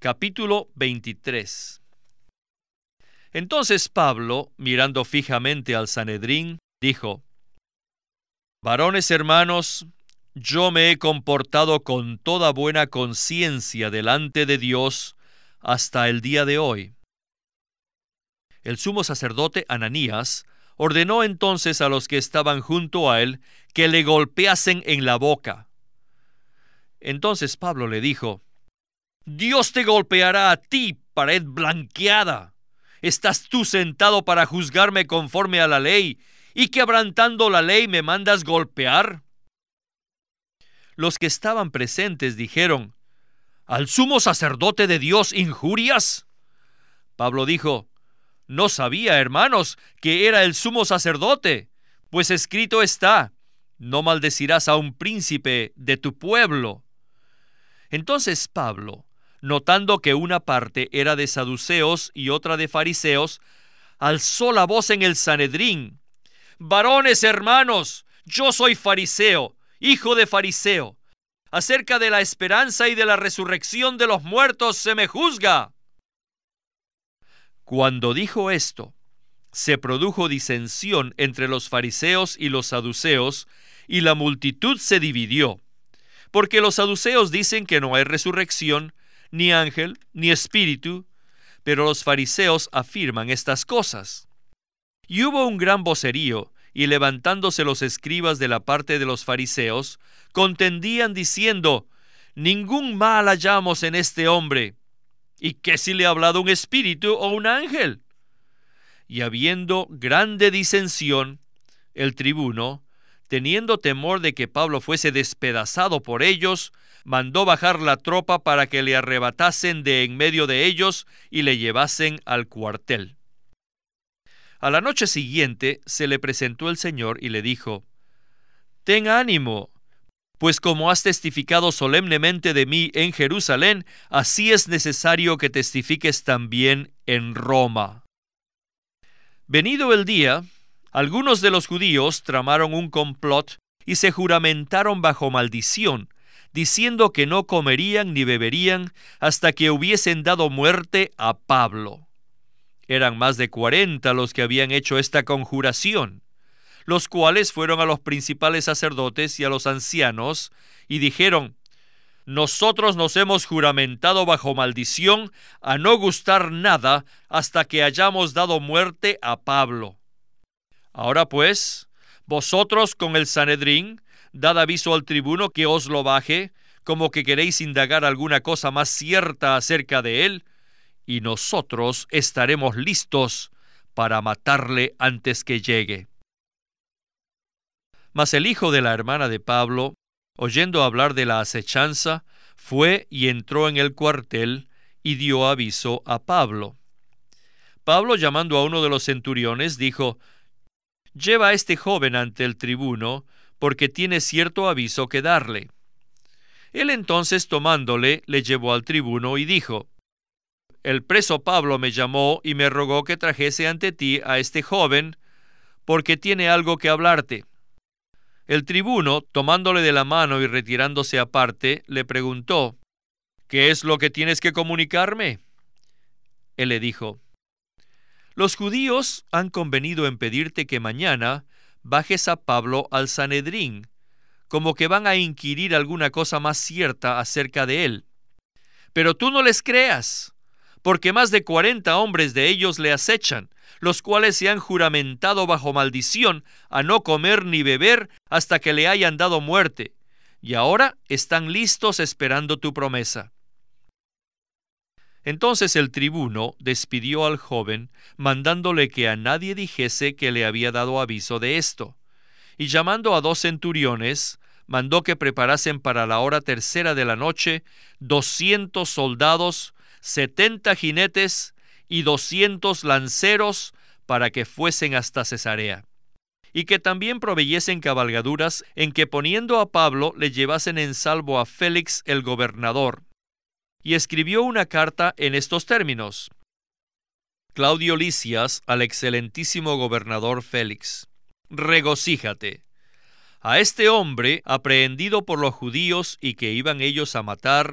Capítulo 23. Entonces Pablo, mirando fijamente al Sanedrín, dijo: Varones hermanos, yo me he comportado con toda buena conciencia delante de Dios hasta el día de hoy. El sumo sacerdote Ananías ordenó entonces a los que estaban junto a él que le golpeasen en la boca. Entonces Pablo le dijo: Dios te golpeará a ti, pared blanqueada. ¿Estás tú sentado para juzgarme conforme a la ley, y quebrantando la ley me mandas golpear? Los que estaban presentes dijeron: ¿Al sumo sacerdote de Dios injurias? Pablo dijo: No sabía, hermanos, que era el sumo sacerdote, pues escrito está: no maldecirás a un príncipe de tu pueblo. Entonces Pablo, notando que una parte era de saduceos y otra de fariseos, alzó la voz en el Sanedrín: Varones hermanos, yo soy fariseo, hijo de fariseo. Acerca de la esperanza y de la resurrección de los muertos se me juzga. Cuando dijo esto, se produjo disensión entre los fariseos y los saduceos, y la multitud se dividió, porque los saduceos dicen que no hay resurrección, ni ángel, ni espíritu, pero los fariseos afirman estas cosas. Y hubo un gran vocerío, y levantándose los escribas de la parte de los fariseos, contendían diciendo: Ningún mal hallamos en este hombre. ¿Y qué si le ha hablado un espíritu o un ángel? Y habiendo grande disensión, el tribuno, teniendo temor de que Pablo fuese despedazado por ellos, mandó bajar la tropa para que le arrebatasen de en medio de ellos y le llevasen al cuartel. A la noche siguiente se le presentó el Señor y le dijo: Ten ánimo, pues como has testificado solemnemente de mí en Jerusalén, así es necesario que testifiques también en Roma. Venido el día, algunos de los judíos tramaron un complot y se juramentaron bajo maldición, diciendo que no comerían ni beberían hasta que hubiesen dado muerte a Pablo. Eran más de 40 los que habían hecho esta conjuración, los cuales fueron a los principales sacerdotes y a los ancianos, y dijeron: Nosotros nos hemos juramentado bajo maldición a no gustar nada hasta que hayamos dado muerte a Pablo. Ahora pues, vosotros con el Sanedrín, dad aviso al tribuno que os lo baje, como que queréis indagar alguna cosa más cierta acerca de él, y nosotros estaremos listos para matarle antes que llegue. Mas el hijo de la hermana de Pablo, oyendo hablar de la acechanza, fue y entró en el cuartel y dio aviso a Pablo. Pablo, llamando a uno de los centuriones, dijo: Lleva a este joven ante el tribuno, porque tiene cierto aviso que darle. Él entonces, tomándole, le llevó al tribuno y dijo: El preso Pablo me llamó y me rogó que trajese ante ti a este joven, porque tiene algo que hablarte. El tribuno, tomándole de la mano y retirándose aparte, le preguntó: ¿Qué es lo que tienes que comunicarme? Él le dijo: Los judíos han convenido en pedirte que mañana bajes a Pablo al Sanedrín, como que van a inquirir alguna cosa más cierta acerca de él. Pero tú no les creas, porque más de 40 hombres de ellos le acechan, los cuales se han juramentado bajo maldición a no comer ni beber hasta que le hayan dado muerte, y ahora están listos esperando tu promesa. Entonces el tribuno despidió al joven, mandándole que a nadie dijese que le había dado aviso de esto, y llamando a 2 centuriones, mandó que preparasen para la hora tercera de la noche 200 soldados, 70 jinetes y 200 lanceros para que fuesen hasta Cesarea, y que también proveyesen cabalgaduras en que, poniendo a Pablo, le llevasen en salvo a Félix el gobernador. Y escribió una carta en estos términos: Claudio Lisias al excelentísimo gobernador Félix: regocíjate. A este hombre, aprehendido por los judíos y que iban ellos a matar,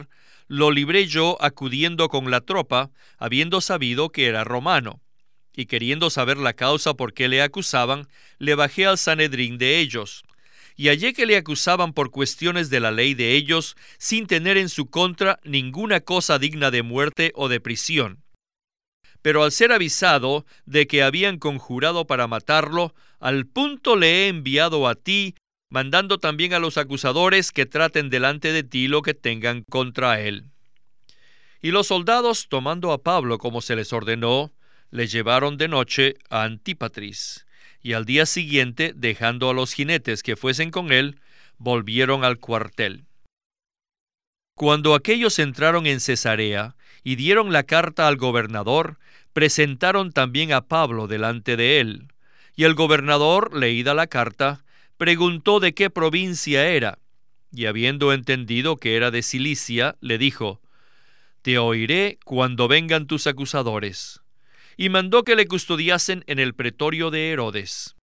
lo libré yo acudiendo con la tropa, habiendo sabido que era romano. Y queriendo saber la causa por qué le acusaban, le bajé al Sanedrín de ellos. Y hallé que le acusaban por cuestiones de la ley de ellos, sin tener en su contra ninguna cosa digna de muerte o de prisión. Pero al ser avisado de que habían conjurado para matarlo, al punto le he enviado a ti, mandando también a los acusadores que traten delante de ti lo que tengan contra él. Y los soldados, tomando a Pablo como se les ordenó, le llevaron de noche a Antípatris, y al día siguiente, dejando a los jinetes que fuesen con él, volvieron al cuartel. Cuando aquellos entraron en Cesarea y dieron la carta al gobernador, presentaron también a Pablo delante de él. Y el gobernador, leída la carta, preguntó de qué provincia era, y habiendo entendido que era de Cilicia, le dijo: «Te oiré cuando vengan tus acusadores». Y mandó que le custodiasen en el pretorio de Herodes.